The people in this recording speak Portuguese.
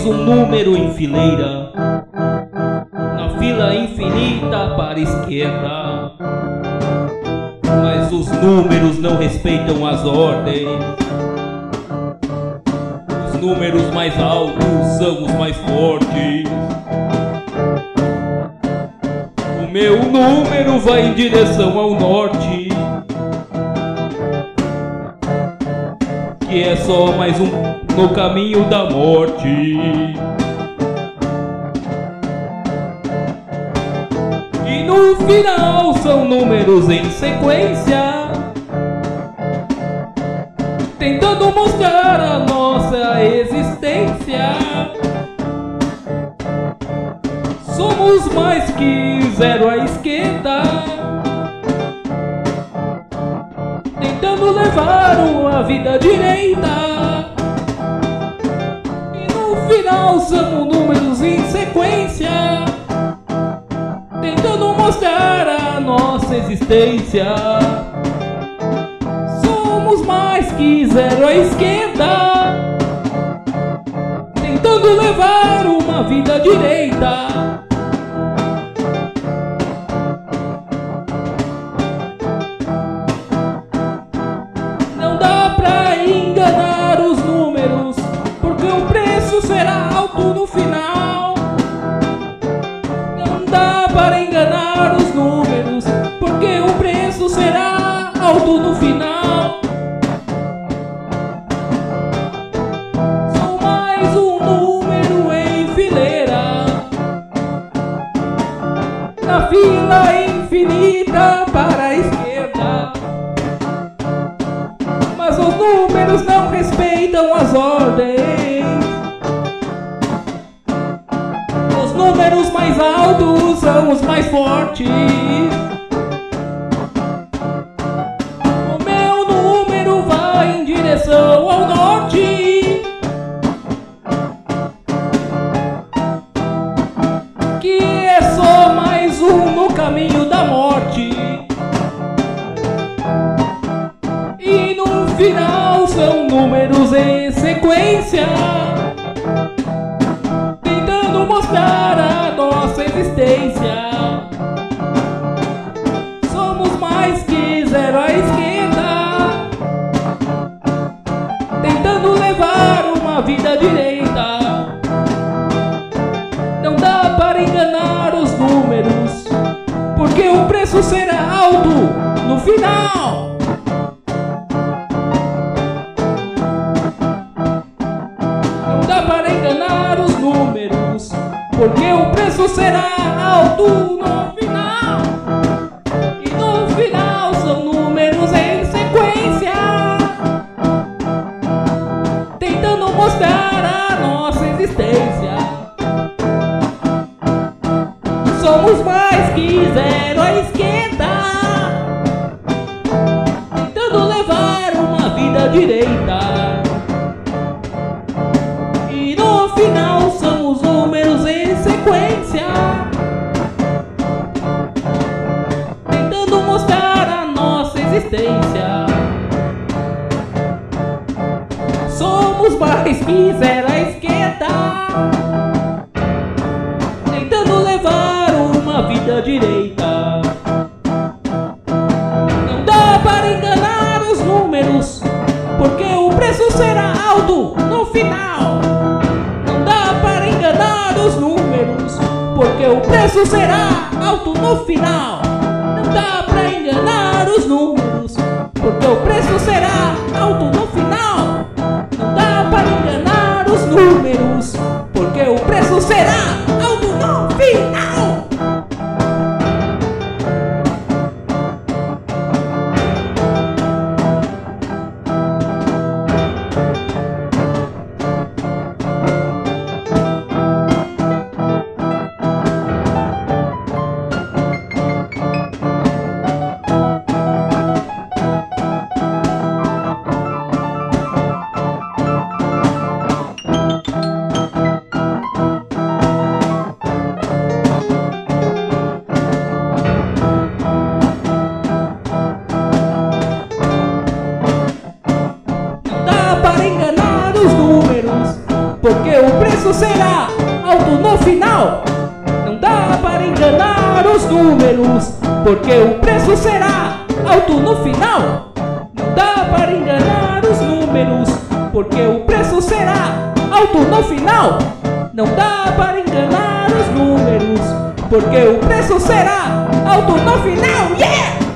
um número em fileira, na fila infinita para a esquerda. Mas os números não respeitam as ordens. Os números mais altos são os mais fortes. O meu número vai em direção ao norte, que é só mais um no caminho da morte. E no final são números em sequência, tentando mostrar a nossa existência. Somos mais que zero à esquerda, tentando levar uma vida direita. E no final são números em sequência, tentando mostrar a nossa existência. Somos mais que zero à esquerda, tentando levar uma vida direita. Não dá pra enganar os números, porque o preço será alto no final. Não dá para enganar os números, porque o preço será alto no final. Sou mais um número em fileira, na fila infinita para a esquerda. Mas os números não respeitam as ordens. Os números mais altos são os mais fortes. O meu número vai em direção ao norte, que é só mais um no caminho da morte. E no final são números em sequência, tentando mostrar a nossa existência. Somos mais que zero à esquerda, tentando levar uma vida direita. Não dá para enganar os números, porque o preço será alto no final. Não dá para enganar os números, porque o preço será alto no final. E no final são números em sequência, tentando mostrar a nossa existência. Somos mais que zero à esquerda, tentando levar uma vida direita. E no final são os números em sequência, tentando mostrar a nossa existência. Somos mais que zero à esquerda, tentando levar uma vida direita. Não dá para enganar os números, porque o preço será alto no final. Não dá para enganar os números, porque o preço será alto no final. Não dá para enganar os números, porque o preço será alto no final. Não dá para enganar os números, porque o preço será alto no final. será alto no final. Não dá para enganar os números, porque o preço será alto no final. Não dá para enganar os números, porque o preço será alto no final. Não dá para enganar os números, porque o preço será alto no final. Yeah!